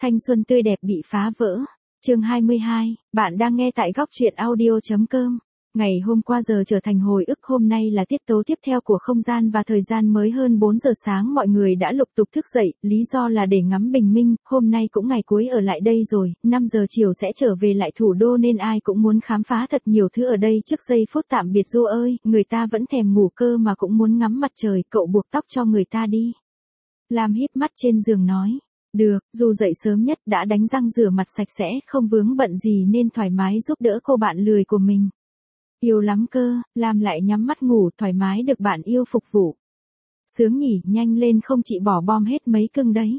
Thanh xuân tươi đẹp bị phá vỡ. Chương 22, bạn đang nghe tại góc truyện audio.com. Ngày hôm qua giờ trở thành hồi ức, hôm nay là tiết tấu tiếp theo của không gian và thời gian. Mới hơn 4 giờ sáng mọi người đã lục tục thức dậy, lý do là để ngắm bình minh, hôm nay cũng ngày cuối ở lại đây rồi, 5 giờ chiều sẽ trở về lại thủ đô nên ai cũng muốn khám phá thật nhiều thứ ở đây trước giây phút tạm biệt. Du ơi, người ta vẫn thèm ngủ cơ mà cũng muốn ngắm mặt trời, cậu buộc tóc cho người ta đi. Lam híp mắt trên giường nói. Được, dù dậy sớm nhất đã đánh răng rửa mặt sạch sẽ, không vướng bận gì nên thoải mái giúp đỡ cô bạn lười của mình. Yêu lắm cơ, Lam lại nhắm mắt ngủ, thoải mái được bạn yêu phục vụ. Sướng nhỉ, nhanh lên không chị bỏ bom hết mấy cưng đấy.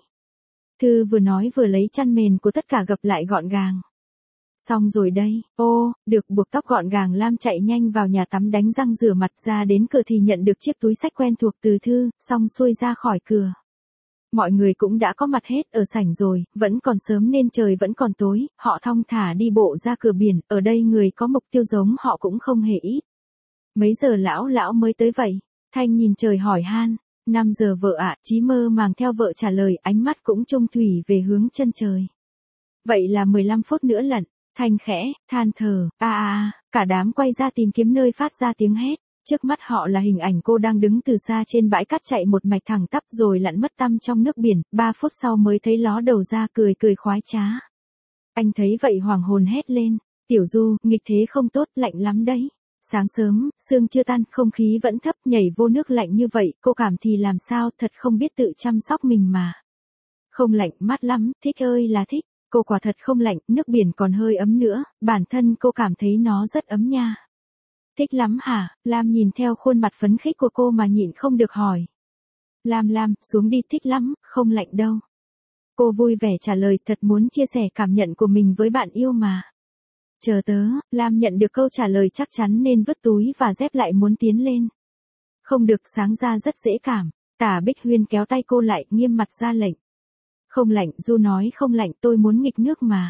Thư vừa nói vừa lấy chăn mền của tất cả gập lại gọn gàng. Xong rồi đây, ô, được buộc tóc gọn gàng, Lam chạy nhanh vào nhà tắm đánh răng rửa mặt, ra đến cửa thì nhận được chiếc túi xách quen thuộc từ Thư, xong xuôi ra khỏi cửa. Mọi người cũng đã có mặt hết ở sảnh rồi, vẫn còn sớm nên trời vẫn còn tối, họ thong thả đi bộ ra cửa biển, ở đây người có mục tiêu giống họ cũng không hề ít. Mấy giờ lão mới tới vậy? Thanh nhìn trời hỏi han. 5 giờ vợ ạ, Chí mơ màng theo vợ trả lời, ánh mắt cũng trông thủy về hướng chân trời. Vậy là 15 phút nữa lận. Thanh khẽ, than thở, cả đám quay ra tìm kiếm nơi phát ra tiếng hét. Trước mắt họ là hình ảnh cô đang đứng từ xa trên bãi cát chạy một mạch thẳng tắp rồi lặn mất tăm trong nước biển, 3 phút sau mới thấy ló đầu ra cười khoái trá. Anh thấy vậy hoàng hồn hét lên, Tiểu Du, nghịch thế không tốt, lạnh lắm đấy. Sáng sớm, sương chưa tan, không khí vẫn thấp, nhảy vô nước lạnh như vậy, cô cảm thì làm sao, thật không biết tự chăm sóc mình mà. Không lạnh, mát lắm, thích ơi là thích, cô quả thật không lạnh, nước biển còn hơi ấm nữa, bản thân cô cảm thấy nó rất ấm nha. Thích lắm hả? Lam nhìn theo khuôn mặt phấn khích của cô mà nhịn không được hỏi. Lam, xuống đi, thích lắm, không lạnh đâu. Cô vui vẻ trả lời, thật muốn chia sẻ cảm nhận của mình với bạn yêu mà. Chờ tớ, Lam nhận được câu trả lời chắc chắn nên vứt túi và dép lại muốn tiến lên. Không được, sáng ra rất dễ cảm. Tả Bích Huyên kéo tay cô lại, nghiêm mặt ra lệnh. Không lạnh, Du nói không lạnh, tôi muốn nghịch nước mà.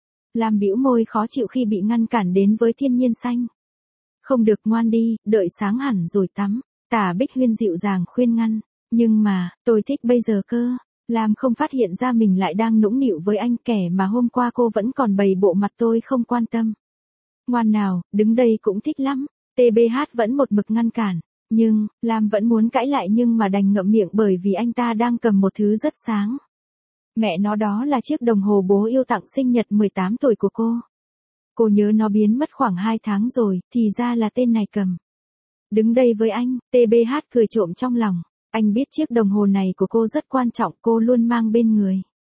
Lam bĩu môi khó chịu khi bị ngăn cản đến với thiên nhiên xanh. Không được, ngoan đi, đợi sáng hẳn rồi tắm. Tả Bích Huyên dịu dàng khuyên ngăn. Nhưng mà, tôi thích bây giờ cơ. Lam không phát hiện ra mình lại đang nũng nịu với anh, kẻ mà hôm qua cô vẫn còn bày bộ mặt tôi không quan tâm. Ngoan nào, đứng đây cũng thích lắm. TBH vẫn một mực ngăn cản. Nhưng, Lam vẫn muốn cãi lại nhưng mà đành ngậm miệng bởi vì anh ta đang cầm một thứ rất sáng. Mẹ nó, đó là chiếc đồng hồ bố yêu tặng sinh nhật 18 tuổi của cô. Cô nhớ nó biến mất khoảng 2 tháng rồi, thì ra là tên này cầm. Đứng đây với anh, TBH cười trộm trong lòng. Anh biết chiếc đồng hồ này của cô rất quan trọng, cô luôn mang bên người.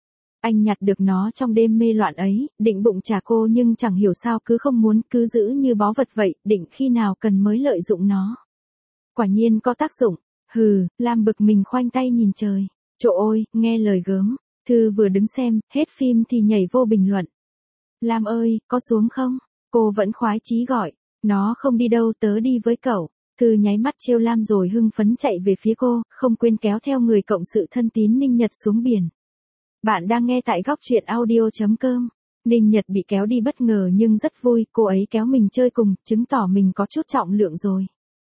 Anh nhặt được nó trong đêm mê loạn ấy, định bụng trả cô nhưng chẳng hiểu sao cứ không muốn, cứ giữ như báu vật vậy, định khi nào cần mới lợi dụng nó. Quả nhiên có tác dụng. Hừ, Lam bực mình khoanh tay nhìn trời. Trời ơi, nghe lời gớm. Thư vừa đứng xem, hết phim thì nhảy vô bình luận. Lam ơi, có xuống không? Cô vẫn khoái chí gọi. Nó không đi đâu, tớ đi với cậu. Thư nháy mắt trêu Lam rồi hưng phấn chạy về phía cô, không quên kéo theo người cộng sự thân tín Ninh Nhật xuống biển. Bạn đang nghe tại góc truyện audio.com. Ninh Nhật bị kéo đi bất ngờ nhưng rất vui, cô ấy kéo mình chơi cùng, chứng tỏ mình có chút trọng lượng rồi.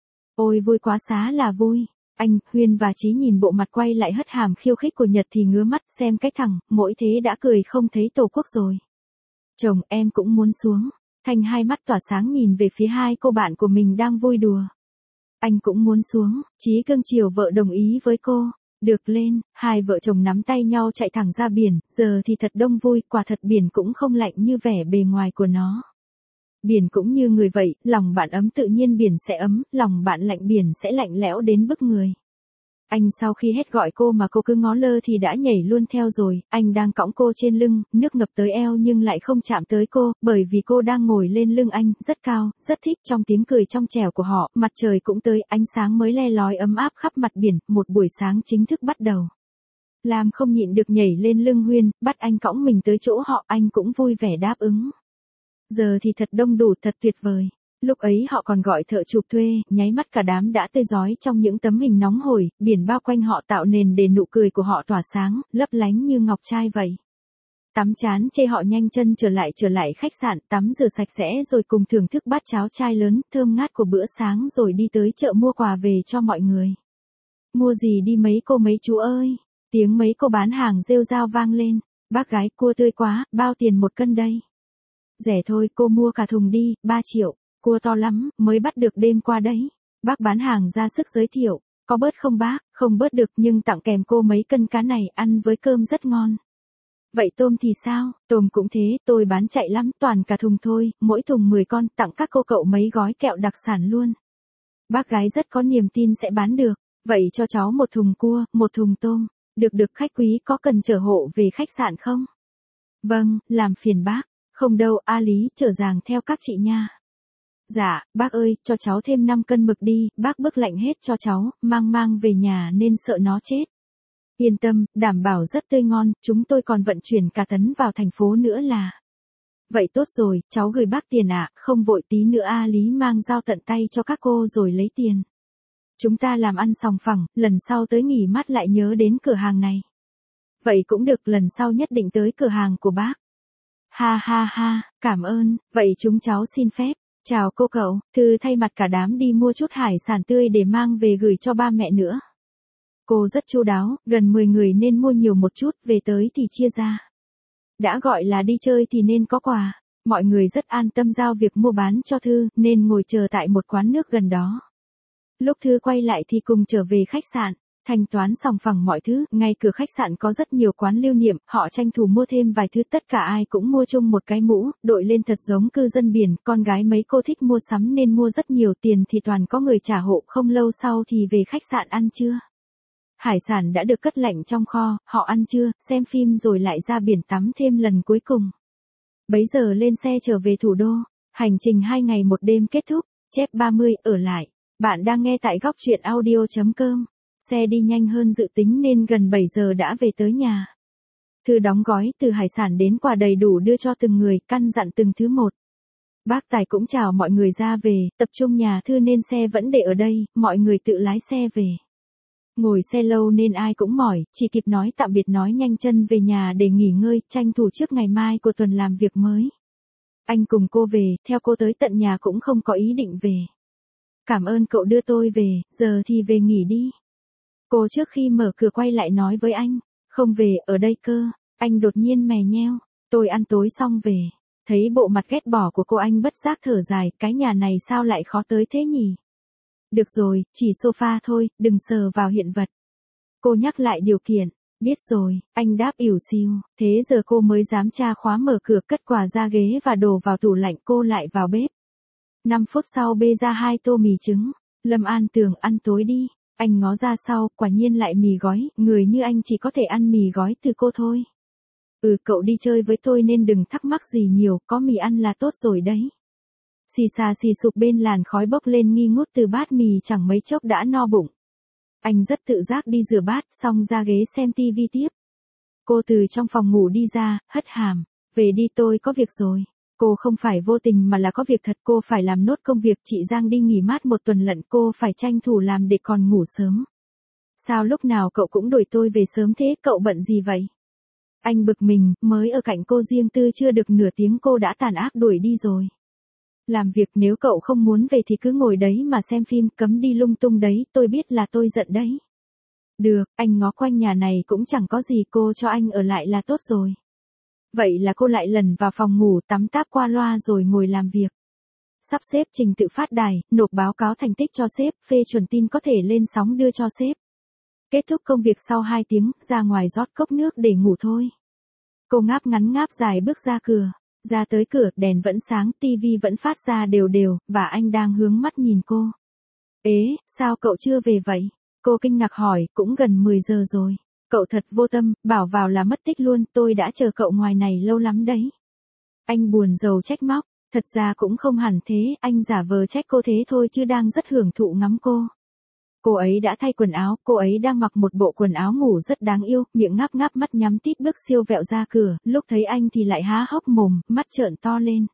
Ôi vui quá, xá là vui. Anh, Huyên và Chí nhìn bộ mặt quay lại hất hàm khiêu khích của Nhật thì ngứa mắt, xem cái thằng, mỗi thế đã cười không thấy tổ quốc rồi. Chồng, em cũng muốn xuống. Thanh hai mắt tỏa sáng nhìn về phía hai cô bạn của mình đang vui đùa. Anh cũng muốn xuống. Chí cưng chiều vợ đồng ý với cô. Được lên, hai vợ chồng nắm tay nhau chạy thẳng ra biển, giờ thì thật đông vui, quả thật biển cũng không lạnh như vẻ bề ngoài của nó. Biển cũng như người vậy, lòng bạn ấm tự nhiên biển sẽ ấm, lòng bạn lạnh biển sẽ lạnh lẽo đến bức người. Anh sau khi hết gọi cô mà cô cứ ngó lơ thì đã nhảy luôn theo rồi, anh đang cõng cô trên lưng, nước ngập tới eo nhưng lại không chạm tới cô, bởi vì cô đang ngồi lên lưng anh, rất cao, rất thích. Trong tiếng cười trong trẻo của họ, mặt trời cũng tới, ánh sáng mới le lói ấm áp khắp mặt biển, một buổi sáng chính thức bắt đầu. Lam không nhịn được nhảy lên lưng Huyên, bắt anh cõng mình tới chỗ họ, anh cũng vui vẻ đáp ứng. Giờ thì thật đông đủ, thật tuyệt vời. Lúc ấy họ còn gọi thợ chụp thuê, nháy mắt cả đám đã tươi rói trong những tấm hình nóng hổi, biển bao quanh họ tạo nền để nụ cười của họ tỏa sáng, lấp lánh như ngọc trai vậy. Tắm chán chê họ nhanh chân trở lại khách sạn, tắm rửa sạch sẽ rồi cùng thưởng thức bát cháo trai lớn, thơm ngát của bữa sáng rồi đi tới chợ mua quà về cho mọi người. Mua gì đi mấy cô mấy chú ơi? Tiếng mấy cô bán hàng rêu rao vang lên. Bác gái, cua tươi quá, bao tiền 1 cân đây? Rẻ thôi, cô mua cả thùng đi, 3 triệu. Cua to lắm, mới bắt được đêm qua đấy. Bác bán hàng ra sức giới thiệu. Có bớt không bác? Không bớt được nhưng tặng kèm cô mấy cân cá này, ăn với cơm rất ngon. Vậy tôm thì sao? Tôm cũng thế, tôi bán chạy lắm, toàn cả thùng thôi, mỗi thùng 10 con, tặng các cô cậu mấy gói kẹo đặc sản luôn. Bác gái rất có niềm tin sẽ bán được. Vậy cho cháu 1 thùng cua, 1 thùng tôm. Được khách quý có cần chở hộ về khách sạn không? Vâng, làm phiền bác. Không đâu, A Lý, chở giàng theo các chị nha. Dạ, bác ơi, cho cháu thêm 5 cân mực đi, bác bức lạnh hết cho cháu, mang về nhà nên sợ nó chết. Yên tâm, đảm bảo rất tươi ngon, chúng tôi còn vận chuyển cả tấn vào thành phố nữa là. Vậy tốt rồi, cháu gửi bác tiền ạ, không vội tí nữa A Lý mang dao tận tay cho các cô rồi lấy tiền. Chúng ta làm ăn sòng phẳng, lần sau tới nghỉ mát lại nhớ đến cửa hàng này. Vậy cũng được, lần sau nhất định tới cửa hàng của bác. Ha ha ha, cảm ơn, vậy chúng cháu xin phép. Chào cô cậu, Thư thay mặt cả đám đi mua chút hải sản tươi để mang về gửi cho ba mẹ nữa. Cô rất chu đáo, gần 10 người nên mua nhiều một chút, về tới thì chia ra. Đã gọi là đi chơi thì nên có quà. Mọi người rất an tâm giao việc mua bán cho Thư, nên ngồi chờ tại một quán nước gần đó. Lúc Thư quay lại thì cùng trở về khách sạn. Thanh toán sòng phẳng mọi thứ, ngay cửa khách sạn có rất nhiều quán lưu niệm, họ tranh thủ mua thêm vài thứ, tất cả ai cũng mua chung một cái mũ, đội lên thật giống cư dân biển, con gái mấy cô thích mua sắm nên mua rất nhiều, tiền thì toàn có người trả hộ, không lâu sau thì về khách sạn ăn trưa. Hải sản đã được cất lạnh trong kho, họ ăn trưa, xem phim rồi lại ra biển tắm thêm lần cuối cùng. Bấy giờ lên xe trở về thủ đô, hành trình 2 ngày 1 đêm kết thúc, chép 30 ở lại. Bạn đang nghe tại góc truyện audio.com. Xe đi nhanh hơn dự tính nên gần 7 giờ đã về tới nhà. Thư đóng gói từ hải sản đến quà đầy đủ đưa cho từng người, căn dặn từng thứ một. Bác Tài cũng chào mọi người ra về, tập trung nhà Thư nên xe vẫn để ở đây, mọi người tự lái xe về. Ngồi xe lâu nên ai cũng mỏi, chỉ kịp nói tạm biệt nói nhanh chân về nhà để nghỉ ngơi, tranh thủ trước ngày mai của tuần làm việc mới. Anh cùng cô về, theo cô tới tận nhà cũng không có ý định về. Cảm ơn cậu đưa tôi về, giờ thì về nghỉ đi. Cô trước khi mở cửa quay lại nói với anh, không về, ở đây cơ. Anh đột nhiên mè nheo, tôi ăn tối xong về. Thấy bộ mặt ghét bỏ của cô anh bất giác thở dài, cái nhà này sao lại khó tới thế nhỉ? Được rồi, chỉ sofa thôi, đừng sờ vào hiện vật. Cô nhắc lại điều kiện, biết rồi, anh đáp ỉu xìu, thế giờ cô mới dám tra khóa mở cửa cất quà ra ghế và đồ vào tủ lạnh, cô lại vào bếp. 5 phút sau bê ra 2 tô mì trứng, Lâm An Tường ăn tối đi. Anh ngó ra sau, quả nhiên lại mì gói, người như anh chỉ có thể ăn mì gói từ cô thôi. Cậu đi chơi với tôi nên đừng thắc mắc gì nhiều, có mì ăn là tốt rồi đấy. Xì xà xì sụp bên làn khói bốc lên nghi ngút từ bát mì, chẳng mấy chốc đã no bụng. Anh rất tự giác đi rửa bát, xong ra ghế xem tivi tiếp. Cô từ trong phòng ngủ đi ra, hất hàm, về đi, tôi có việc rồi. Cô không phải vô tình mà là có việc thật, cô phải làm nốt công việc, chị Giang đi nghỉ mát 1 tuần lận, cô phải tranh thủ làm để còn ngủ sớm. Sao lúc nào cậu cũng đuổi tôi về sớm thế, cậu bận gì vậy? Anh bực mình, mới ở cạnh cô riêng tư chưa được nửa tiếng cô đã tàn ác đuổi đi rồi. Làm việc, nếu cậu không muốn về thì cứ ngồi đấy mà xem phim, cấm đi lung tung đấy, tôi biết là tôi giận đấy. Được, anh ngó quanh nhà này cũng chẳng có gì, cô cho anh ở lại là tốt rồi. Vậy là cô lại lần vào phòng ngủ, tắm táp qua loa rồi ngồi làm việc. Sắp xếp trình tự phát đài, nộp báo cáo thành tích cho sếp, phê chuẩn tin có thể lên sóng đưa cho sếp. Kết thúc công việc sau 2 tiếng, ra ngoài rót cốc nước để ngủ thôi. Cô ngáp ngắn ngáp dài bước ra cửa. Ra tới cửa, đèn vẫn sáng, tivi vẫn phát ra đều đều, và anh đang hướng mắt nhìn cô. Ế, sao cậu chưa về vậy? Cô kinh ngạc hỏi, cũng gần 10 giờ rồi. Cậu thật vô tâm, bảo vào là mất tích luôn, tôi đã chờ cậu ngoài này lâu lắm đấy. Anh buồn rầu trách móc, thật ra cũng không hẳn thế, anh giả vờ trách cô thế thôi chứ đang rất hưởng thụ ngắm cô. Cô ấy đã thay quần áo, cô ấy đang mặc một bộ quần áo ngủ rất đáng yêu, miệng ngáp ngáp mắt nhắm tít bước siêu vẹo ra cửa, lúc thấy anh thì lại há hốc mồm, mắt trợn to lên.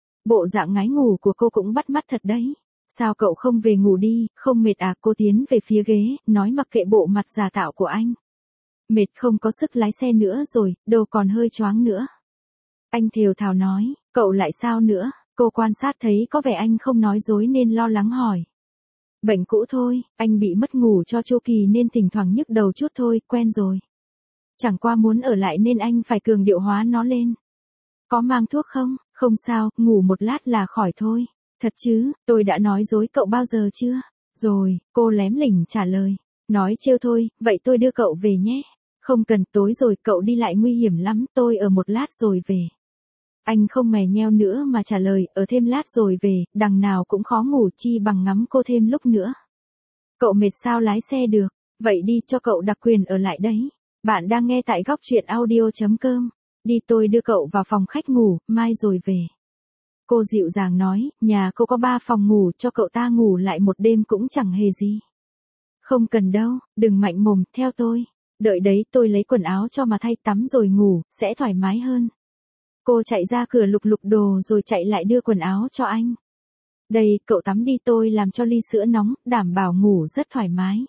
Bộ dạng ngái ngủ của cô cũng bắt mắt thật đấy. Sao cậu không về ngủ đi, không mệt à? Cô tiến về phía ghế, nói mặc kệ bộ mặt giả tạo của anh. Mệt, không có sức lái xe nữa rồi, đầu còn hơi choáng nữa. Anh thều thào nói, cậu lại sao nữa? Cô quan sát thấy có vẻ anh không nói dối nên lo lắng hỏi. Bệnh cũ thôi, anh bị mất ngủ cho chu kỳ nên thỉnh thoảng nhức đầu chút thôi, quen rồi. Chẳng qua muốn ở lại nên anh phải cường điệu hóa nó lên. Có mang thuốc không? Không sao, ngủ một lát là khỏi thôi. Thật chứ, tôi đã nói dối cậu bao giờ chưa? Rồi, cô lém lỉnh trả lời. Nói trêu thôi, vậy tôi đưa cậu về nhé. Không cần, tối rồi cậu đi lại nguy hiểm lắm, tôi ở một lát rồi về. Anh không mè nheo nữa mà trả lời, ở thêm lát rồi về, đằng nào cũng khó ngủ chi bằng ngắm cô thêm lúc nữa. Cậu mệt sao lái xe được, vậy đi cho cậu đặc quyền ở lại đấy. Bạn đang nghe tại góc truyện audio.com. Đi tôi đưa cậu vào phòng khách ngủ, mai rồi về. Cô dịu dàng nói, nhà cô có 3 phòng ngủ cho cậu ta ngủ lại một đêm cũng chẳng hề gì. Không cần đâu, đừng mạnh mồm, theo tôi. Đợi đấy tôi lấy quần áo cho mà thay tắm rồi ngủ, sẽ thoải mái hơn. Cô chạy ra cửa lục lục đồ rồi chạy lại đưa quần áo cho anh. Đây, cậu tắm đi tôi làm cho ly sữa nóng, đảm bảo ngủ rất thoải mái.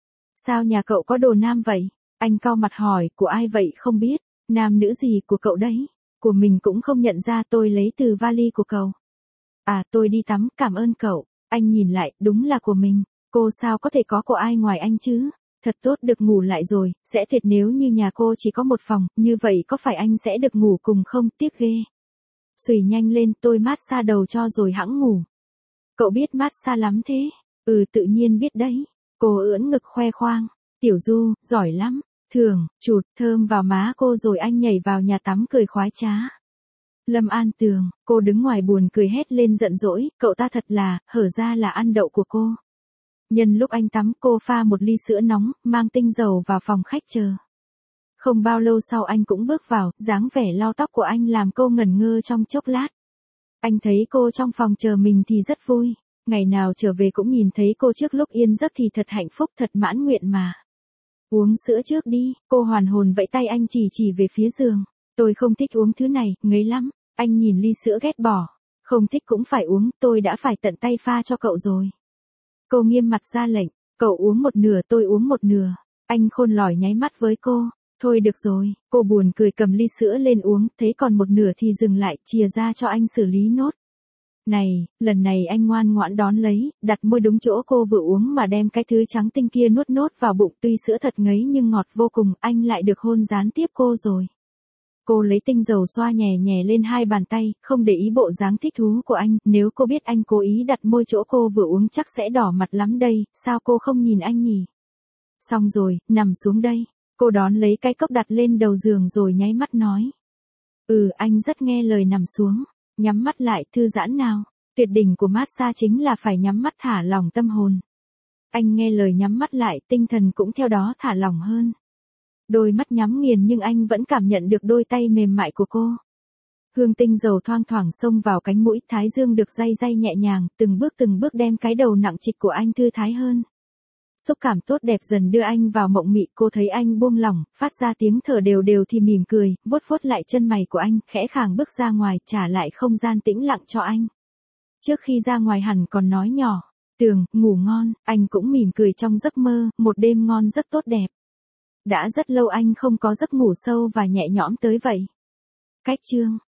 Sao nhà cậu có đồ nam vậy? Anh cau mặt hỏi, của ai vậy không biết, nam nữ gì của cậu đấy? Của mình cũng không nhận ra, tôi lấy từ vali của cậu. À, tôi đi tắm, cảm ơn cậu. Anh nhìn lại, đúng là của mình. Cô sao có thể có của ai ngoài anh chứ? Thật tốt được ngủ lại rồi, sẽ tuyệt nếu như nhà cô chỉ có một phòng, như vậy có phải anh sẽ được ngủ cùng không, tiếc ghê. Xùy nhanh lên, tôi mát xa đầu cho rồi hẵng ngủ. Cậu biết mát xa lắm thế? Ừ, tự nhiên biết đấy. Cô ưỡn ngực khoe khoang. Tiểu Du, giỏi lắm. Thường, chụt thơm vào má cô rồi anh nhảy vào nhà tắm cười khoái trá. Lâm An Tường, cô đứng ngoài buồn cười hét lên giận dỗi, cậu ta thật là, hở ra là ăn đậu của cô. Nhân lúc anh tắm cô pha một ly sữa nóng, mang tinh dầu vào phòng khách chờ. Không bao lâu sau anh cũng bước vào, dáng vẻ lau tóc của anh làm cô ngẩn ngơ trong chốc lát. Anh thấy cô trong phòng chờ mình thì rất vui, ngày nào trở về cũng nhìn thấy cô trước lúc yên giấc thì thật hạnh phúc thật mãn nguyện mà. Uống sữa trước đi, cô hoàn hồn vẫy tay anh chỉ về phía giường. Tôi không thích uống thứ này, ngấy lắm. Anh nhìn ly sữa ghét bỏ. Không thích cũng phải uống, tôi đã phải tận tay pha cho cậu rồi. Cô nghiêm mặt ra lệnh, cậu uống một nửa tôi uống một nửa. Anh khôn lỏi nháy mắt với cô. Thôi được rồi, cô buồn cười cầm ly sữa lên uống, thấy còn một nửa thì dừng lại, chìa ra cho anh xử lý nốt. Này, lần này anh ngoan ngoãn đón lấy, đặt môi đúng chỗ cô vừa uống mà đem cái thứ trắng tinh kia nuốt nốt vào bụng, tuy sữa thật ngấy nhưng ngọt vô cùng, anh lại được hôn gián tiếp cô rồi. Cô lấy tinh dầu xoa nhẹ nhẹ lên hai bàn tay, không để ý bộ dáng thích thú của anh, nếu cô biết anh cố ý đặt môi chỗ cô vừa uống chắc sẽ đỏ mặt lắm đây, sao cô không nhìn anh nhỉ? Xong rồi, nằm xuống đây, cô đón lấy cái cốc đặt lên đầu giường rồi nháy mắt nói. Anh rất nghe lời, nằm xuống. Nhắm mắt lại, thư giãn nào. Tuyệt đỉnh của massage chính là phải nhắm mắt thả lỏng tâm hồn. Anh nghe lời nhắm mắt lại, tinh thần cũng theo đó thả lỏng hơn. Đôi mắt nhắm nghiền nhưng anh vẫn cảm nhận được đôi tay mềm mại của cô. Hương tinh dầu thoang thoảng xông vào cánh mũi, thái dương được day day nhẹ nhàng, từng bước đem cái đầu nặng trịch của anh thư thái hơn. Xúc cảm tốt đẹp dần đưa anh vào mộng mị, cô thấy anh buông lỏng, phát ra tiếng thở đều đều thì mỉm cười, vuốt vuốt lại chân mày của anh, khẽ khàng bước ra ngoài, trả lại không gian tĩnh lặng cho anh. Trước khi ra ngoài hẳn còn nói nhỏ, Tường, ngủ ngon, anh cũng mỉm cười trong giấc mơ, một đêm ngon giấc tốt đẹp. Đã rất lâu anh không có giấc ngủ sâu và nhẹ nhõm tới vậy. Cách chương